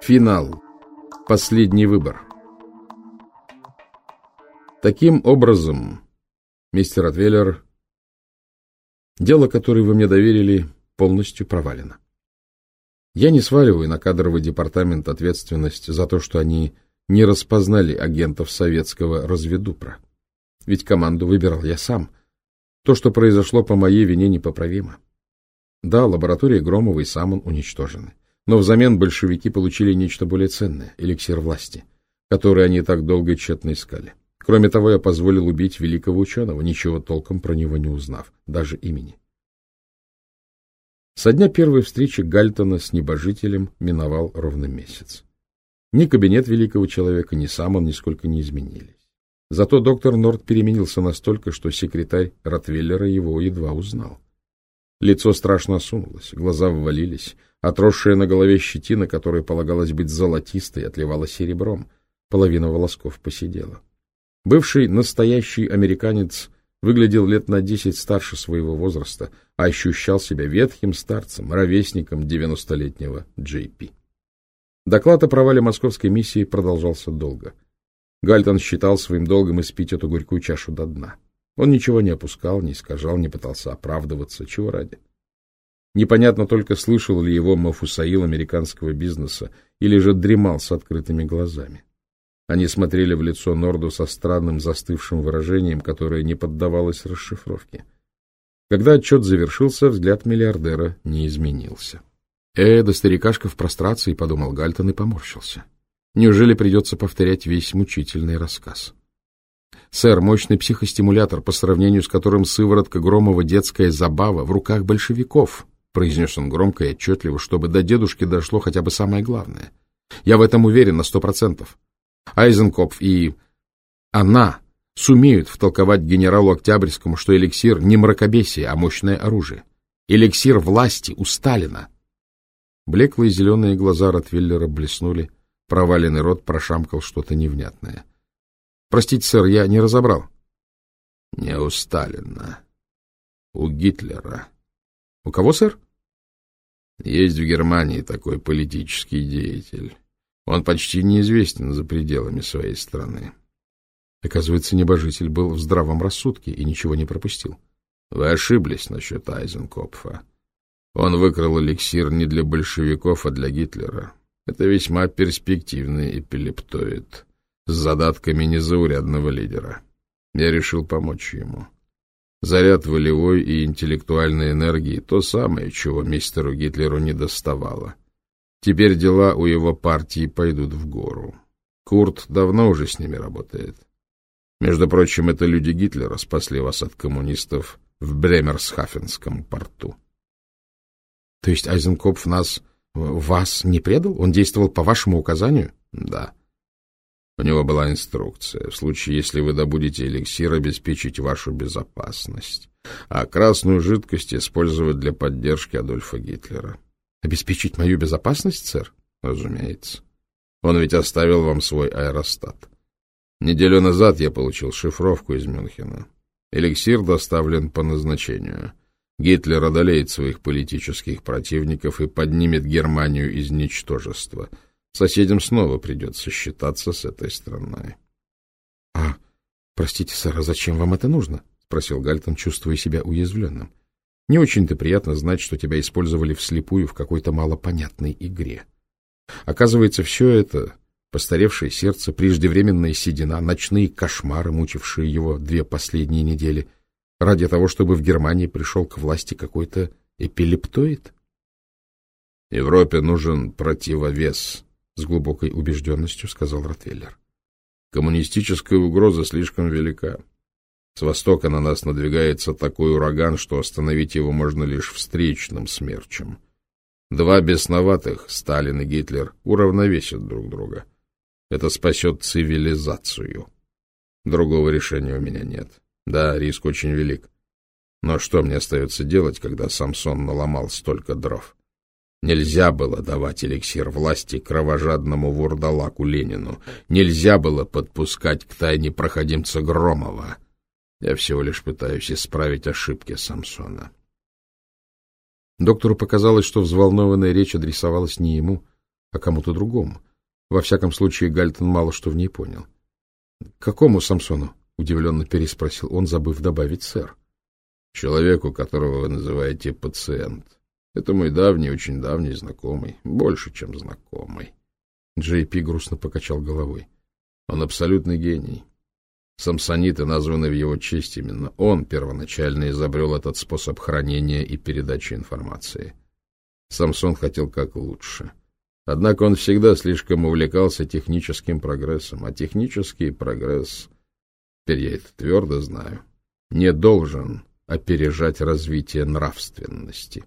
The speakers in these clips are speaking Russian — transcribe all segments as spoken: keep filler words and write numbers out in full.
Финал. Последний выбор. Таким образом, мистер Ротвейлер, дело, которое вы мне доверили, полностью провалено. Я не сваливаю на кадровый департамент ответственность за то, что они не распознали агентов советского разведупра. Ведь команду выбирал я сам. То, что произошло по моей вине, непоправимо. Да, лаборатория Громова и Самон уничтожены. Но взамен большевики получили нечто более ценное — эликсир власти, который они так долго и тщетно искали. Кроме того, я позволил убить великого ученого, ничего толком про него не узнав, даже имени. Со дня первой встречи Гальтона с небожителем миновал ровно месяц. Ни кабинет великого человека, ни сам он нисколько не изменились. Зато доктор Норт переменился настолько, что секретарь Ротвейлера его едва узнал. Лицо страшно осунулось, глаза ввалились, отросшая на голове щетина, которая полагалась быть золотистой, отливала серебром, половина волосков поседела. Бывший настоящий американец выглядел лет на десять старше своего возраста, а ощущал себя ветхим старцем, ровесником девяностолетнего Джей Пи. Доклад о провале московской миссии продолжался долго. Гальтон считал своим долгом испить эту горькую чашу до дна. Он ничего не опускал, не искажал, не пытался оправдываться. Чего ради? Непонятно только, слышал ли его Мафусаил американского бизнеса или же дремал с открытыми глазами. Они смотрели в лицо Норду со странным застывшим выражением, которое не поддавалось расшифровке. Когда отчет завершился, взгляд миллиардера не изменился. «Э, да старикашка в прострации», — подумал Гальтон и поморщился. «Неужели придется повторять весь мучительный рассказ?» «Сэр, мощный психостимулятор, по сравнению с которым сыворотка Громова детская забава в руках большевиков», — произнес он громко и отчетливо, чтобы до дедушки дошло хотя бы самое главное. «Я в этом уверен на сто процентов. Айзенкопф и она сумеют втолковать генералу Октябрьскому, что эликсир не мракобесие, а мощное оружие. Эликсир власти у Сталина». Блеклые зеленые глаза Ротвейлера блеснули, проваленный рот прошамкал что-то невнятное. — Простите, сэр, я не разобрал. — Не у Сталина. У Гитлера. — У кого, сэр? — Есть в Германии такой политический деятель. Он почти неизвестен за пределами своей страны. Оказывается, небожитель был в здравом рассудке и ничего не пропустил. — Вы ошиблись насчет Айзенкопфа. Он выкрал эликсир не для большевиков, а для Гитлера. Это весьма перспективный эпилептоид с задатками незаурядного лидера. Я решил помочь ему. Заряд волевой и интеллектуальной энергии — то самое, чего мистеру Гитлеру не доставало. Теперь дела у его партии пойдут в гору. Курт давно уже с ними работает. Между прочим, это люди Гитлера спасли вас от коммунистов в Бремерсхафенском порту. — То есть Айзенкопф нас, вас не предал? Он действовал по вашему указанию? — Да. У него была инструкция. В случае, если вы добудете эликсир, обеспечить вашу безопасность, а красную жидкость использовать для поддержки Адольфа Гитлера. — Обеспечить мою безопасность, сэр? — Разумеется. Он ведь оставил вам свой аэростат. Неделю назад я получил шифровку из Мюнхена. Эликсир доставлен по назначению. Гитлер одолеет своих политических противников и поднимет Германию из ничтожества. Соседям снова придется считаться с этой страной. — А, простите, сэр, а зачем вам это нужно? — спросил Гальтон, чувствуя себя уязвленным. — Не очень-то приятно знать, что тебя использовали вслепую в какой-то малопонятной игре. Оказывается, все это — постаревшее сердце, преждевременная седина, ночные кошмары, мучившие его две последние недели — ради того, чтобы в Германии пришел к власти какой-то эпилептоид? — Европе нужен противовес, — с глубокой убежденностью сказал Ротвейлер. — Коммунистическая угроза слишком велика. С востока на нас надвигается такой ураган, что остановить его можно лишь встречным смерчем. Два бесноватых, Сталин и Гитлер, уравновесят друг друга. Это спасет цивилизацию. Другого решения у меня нет. Да, риск очень велик. Но что мне остается делать, когда Самсон наломал столько дров? Нельзя было давать эликсир власти кровожадному вурдалаку Ленину. Нельзя было подпускать к тайне проходимца Громова. Я всего лишь пытаюсь исправить ошибки Самсона. Доктору показалось, что взволнованная речь адресовалась не ему, а кому-то другому. Во всяком случае, Гальтон мало что в ней понял. — Какому Самсону? — удивленно переспросил он, забыв добавить сэр. — Человеку, которого вы называете пациент. Это мой давний, очень давний знакомый, больше, чем знакомый. Джей Пи грустно покачал головой. Он абсолютный гений. Самсониты названы в его честь, именно он первоначально изобрел этот способ хранения и передачи информации. Самсон хотел как лучше. Однако он всегда слишком увлекался техническим прогрессом, а технический прогресс, теперь я это твердо знаю, не должен опережать развитие нравственности.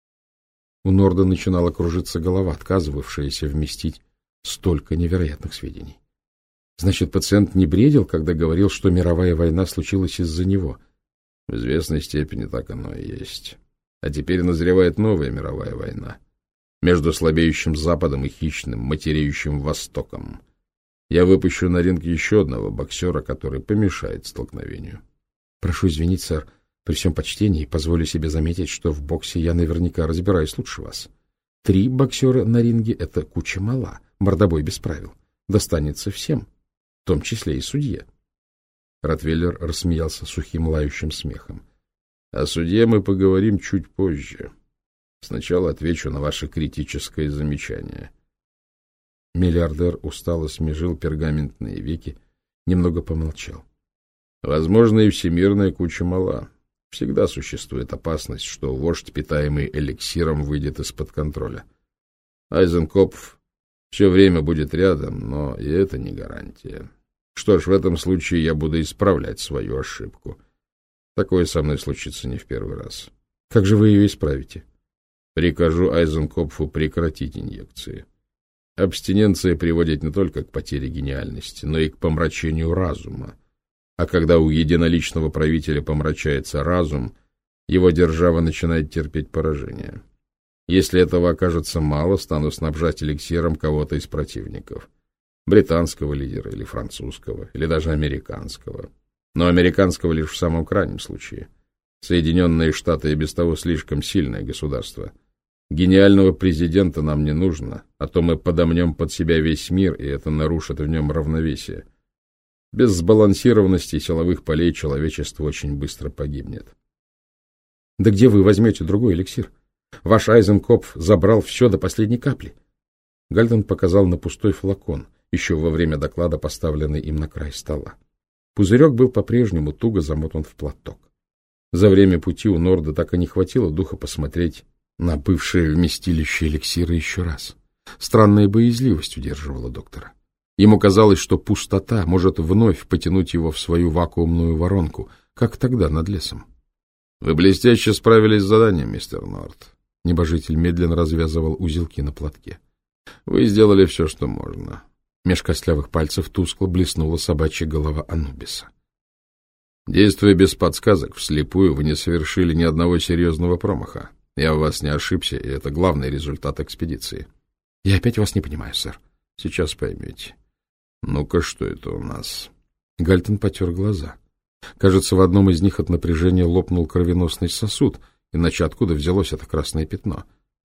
У Норда начинала кружиться голова, отказывавшаяся вместить столько невероятных сведений. Значит, пациент не бредил, когда говорил, что мировая война случилась из-за него? В известной степени так оно и есть. А теперь назревает новая мировая война между слабеющим Западом и хищным, матереющим Востоком. Я выпущу на ринг еще одного боксера, который помешает столкновению. Прошу извинить, сэр, при всем почтении позволю себе заметить, что в боксе я наверняка разбираюсь лучше вас. Три боксера на ринге — это куча мала, мордобой без правил. Достанется всем, в том числе и судье. Ротвейлер рассмеялся сухим лающим смехом. — О судье мы поговорим чуть позже. Сначала отвечу на ваше критическое замечание. Миллиардер устало смежил пергаментные веки, немного помолчал. — Возможно, и всемирная куча мала. Всегда существует опасность, что вождь, питаемый эликсиром, выйдет из-под контроля. Айзенкопф все время будет рядом, но и это не гарантия. Что ж, в этом случае я буду исправлять свою ошибку. Такое со мной случится не в первый раз. Как же вы ее исправите? Прикажу Айзенкопфу прекратить инъекции. Абстиненция приводит не только к потере гениальности, но и к помрачению разума. А когда у единоличного правителя помрачается разум, его держава начинает терпеть поражение. Если этого окажется мало, стану снабжать эликсиром кого-то из противников. Британского лидера или французского, или даже американского. Но американского лишь в самом крайнем случае. Соединенные Штаты и без того слишком сильное государство. Гениального президента нам не нужно, а то мы подомнем под себя весь мир, и это нарушит в нем равновесие. Без сбалансированности силовых полей человечество очень быстро погибнет. Да где вы возьмете другой эликсир? Ваш Айзенкопф забрал все до последней капли. Гальтон показал на пустой флакон, еще во время доклада поставленный им на край стола. Пузырек был по-прежнему туго замотан в платок. За время пути у Норда так и не хватило духа посмотреть на бывшее вместилище эликсира еще раз. Странная боязливость удерживала доктора. Ему казалось, что пустота может вновь потянуть его в свою вакуумную воронку, как тогда над лесом. — Вы блестяще справились с заданием, мистер Норд. Небожитель медленно развязывал узелки на платке. — Вы сделали все, что можно. Меж костлявых пальцев тускло блеснула собачья голова Анубиса. Действуя без подсказок, вслепую, вы не совершили ни одного серьезного промаха. Я в вас не ошибся, и это главный результат экспедиции. — Я опять вас не понимаю, сэр. — Сейчас поймете. — Ну-ка, что это у нас? Гальтон потер глаза. Кажется, в одном из них от напряжения лопнул кровеносный сосуд, иначе откуда взялось это красное пятно?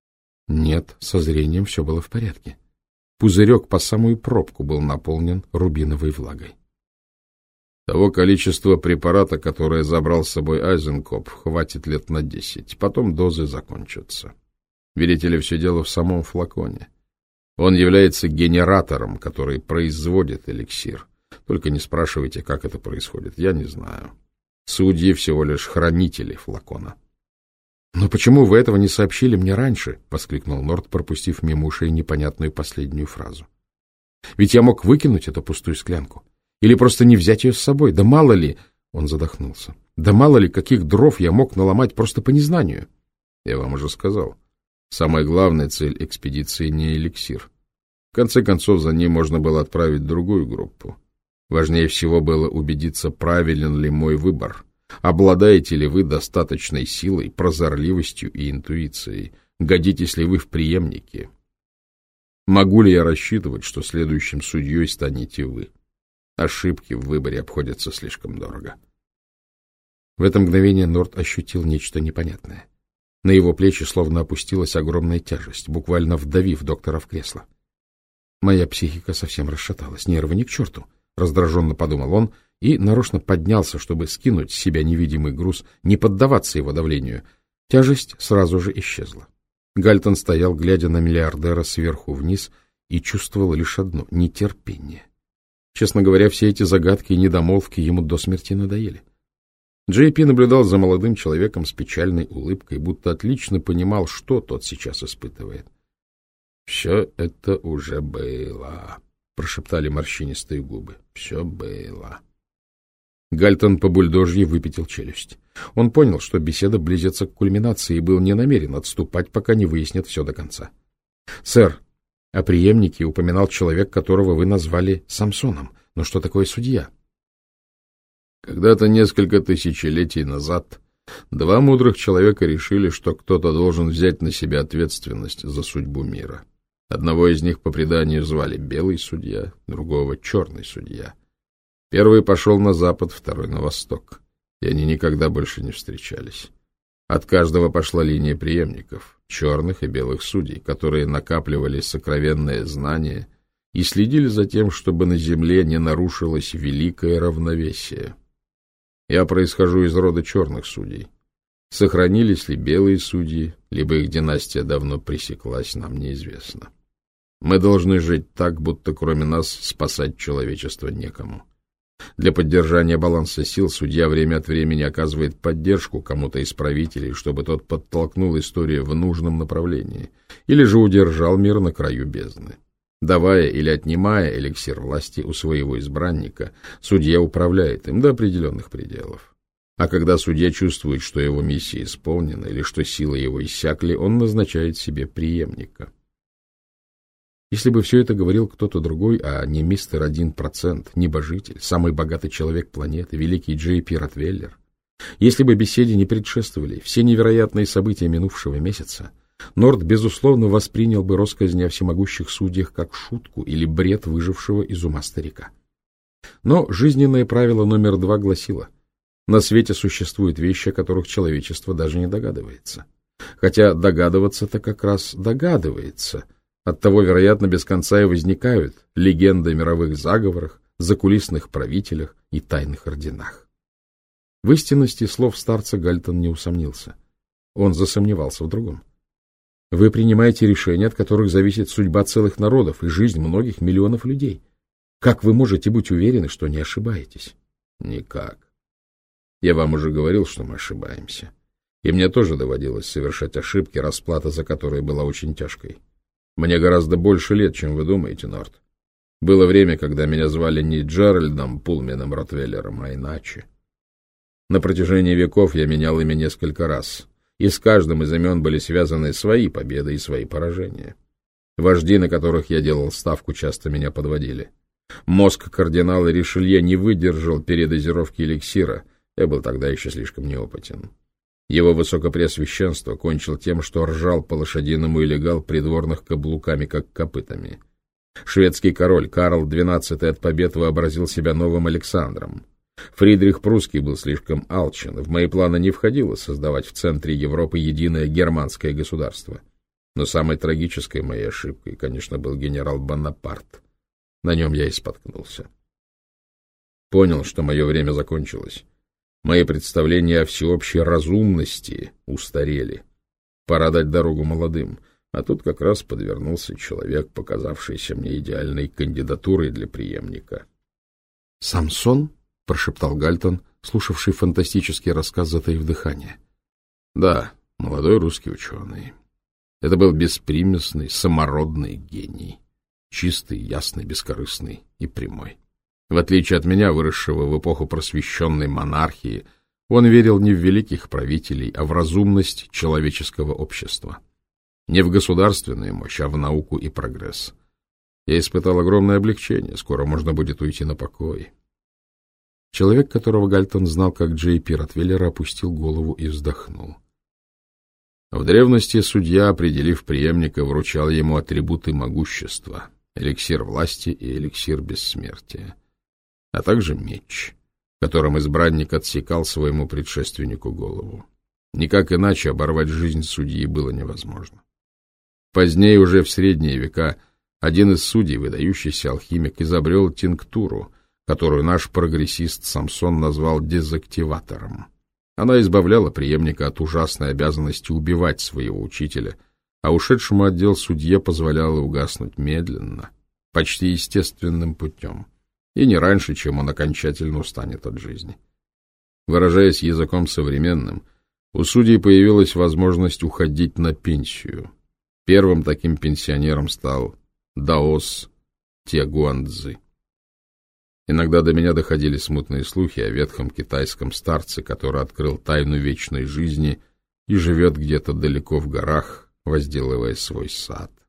Нет, со зрением все было в порядке. Пузырек по самую пробку был наполнен рубиновой влагой. Того количества препарата, которое забрал с собой Айзенкопф, хватит лет на десять, потом дозы закончатся. Видите ли, все дело в самом флаконе. Он является генератором, который производит эликсир. Только не спрашивайте, как это происходит, я не знаю. Судьи всего лишь хранители флакона. — Но почему вы этого не сообщили мне раньше? — воскликнул Норд, пропустив мимо ушей непонятную последнюю фразу. — Ведь я мог выкинуть эту пустую склянку. Или просто не взять ее с собой. Да мало ли... Он задохнулся. Да мало ли, каких дров я мог наломать просто по незнанию. Я вам уже сказал. Самая главная цель экспедиции не эликсир. В конце концов, за ней можно было отправить другую группу. Важнее всего было убедиться, правилен ли мой выбор. Обладаете ли вы достаточной силой, прозорливостью и интуицией? Годитесь ли вы в преемники? Могу ли я рассчитывать, что следующим судьей станете вы? Ошибки в выборе обходятся слишком дорого. В это мгновение Норд ощутил нечто непонятное. На его плечи словно опустилась огромная тяжесть, буквально вдавив доктора в кресло. Моя психика совсем расшаталась, нервы ни к черту, — раздраженно подумал он и нарочно поднялся, чтобы скинуть с себя невидимый груз, не поддаваться его давлению. Тяжесть сразу же исчезла. Гальтон стоял, глядя на миллиардера сверху вниз, и чувствовал лишь одно — нетерпение. Честно говоря, все эти загадки и недомолвки ему до смерти надоели. Джей Пи наблюдал за молодым человеком с печальной улыбкой, будто отлично понимал, что тот сейчас испытывает. — Все это уже было, — прошептали морщинистые губы. — Все было. Гальтон по бульдожьи выпятил челюсть. Он понял, что беседа близится к кульминации, и был не намерен отступать, пока не выяснит все до конца. — Сэр, о преемнике упоминал человек, которого вы назвали Самсоном. Но что такое судья? Когда-то несколько тысячелетий назад два мудрых человека решили, что кто-то должен взять на себя ответственность за судьбу мира. Одного из них по преданию звали Белый судья, другого — Черный судья. Первый пошел на запад, второй — на восток, и они никогда больше не встречались. От каждого пошла линия преемников, черных и белых судей, которые накапливали сокровенные знания и следили за тем, чтобы на земле не нарушилось великое равновесие. Я происхожу из рода черных судей. Сохранились ли белые судьи, либо их династия давно пресеклась, нам неизвестно. Мы должны жить так, будто кроме нас спасать человечество некому. Для поддержания баланса сил судья время от времени оказывает поддержку кому-то из правителей, чтобы тот подтолкнул историю в нужном направлении, или же удержал мир на краю бездны. Давая или отнимая эликсир власти у своего избранника, судья управляет им до определенных пределов. А когда судья чувствует, что его миссия исполнена или что силы его иссякли, он назначает себе преемника. Если бы все это говорил кто-то другой, а не мистер один процент, небожитель, самый богатый человек планеты, великий Джей Пи Ротвеллер, если бы беседе не предшествовали все невероятные события минувшего месяца, Норт, безусловно, воспринял бы россказни о всемогущих судьях как шутку или бред выжившего из ума старика. Но жизненное правило номер два гласило: на свете существуют вещи, о которых человечество даже не догадывается. Хотя догадываться-то как раз догадывается. Оттого, вероятно, без конца и возникают легенды о мировых заговорах, закулисных правителях и тайных орденах. В истинности слов старца Гальтон не усомнился. Он засомневался в другом. Вы принимаете решения, от которых зависит судьба целых народов и жизнь многих миллионов людей. Как вы можете быть уверены, что не ошибаетесь? Никак. Я вам уже говорил, что мы ошибаемся. И мне тоже доводилось совершать ошибки, расплата за которые была очень тяжкой. Мне гораздо больше лет, чем вы думаете, Норт. Было время, когда меня звали не Джеральдом Пулменом Ротвеллером, а иначе. На протяжении веков я менял имя несколько раз, и с каждым из имен были связаны свои победы и свои поражения. Вожди, на которых я делал ставку, часто меня подводили. Мозг кардинала Ришелье не выдержал передозировки эликсира, я был тогда еще слишком неопытен. Его высокопреосвященство кончил тем, что ржал по-лошадиному и легал придворных каблуками, как копытами. Шведский король Карл двенадцатый от побед вообразил себя новым Александром. Фридрих Прусский был слишком алчен, в мои планы не входило создавать в центре Европы единое германское государство. Но самой трагической моей ошибкой, конечно, был генерал Бонапарт. На нем я и споткнулся. Понял, что мое время закончилось. Мои представления о всеобщей разумности устарели. Пора дать дорогу молодым, а тут как раз подвернулся человек, показавшийся мне идеальной кандидатурой для преемника. — Самсон? — прошептал Гальтон, слушавший фантастический рассказ, затаив дыхание. — Да, молодой русский ученый. Это был беспримесный, самородный гений. Чистый, ясный, бескорыстный и прямой. В отличие от меня, выросшего в эпоху просвещенной монархии, он верил не в великих правителей, а в разумность человеческого общества. Не в государственную мощь, а в науку и прогресс. Я испытал огромное облегчение, скоро можно будет уйти на покой. Человек, которого Гальтон знал как Джей Пи Ротвеллера, опустил голову и вздохнул. В древности судья, определив преемника, вручал ему атрибуты могущества, эликсир власти и эликсир бессмертия, а также меч, которым избранник отсекал своему предшественнику голову. Никак иначе оборвать жизнь судьи было невозможно. Позднее, уже в средние века, Один из судей, выдающийся алхимик, изобрел тинктуру, которую наш прогрессист Самсон назвал дезактиватором. Она избавляла преемника от ужасной обязанности убивать своего учителя, а ушедшему от дел судье позволяла угаснуть медленно, почти естественным путем, и не раньше, чем он окончательно устанет от жизни. Выражаясь языком современным, у судей появилась возможность уходить на пенсию. Первым таким пенсионером стал Даос Тягуанцзы. Иногда до меня доходили смутные слухи о ветхом китайском старце, который открыл тайну вечной жизни и живет где-то далеко в горах, возделывая свой сад.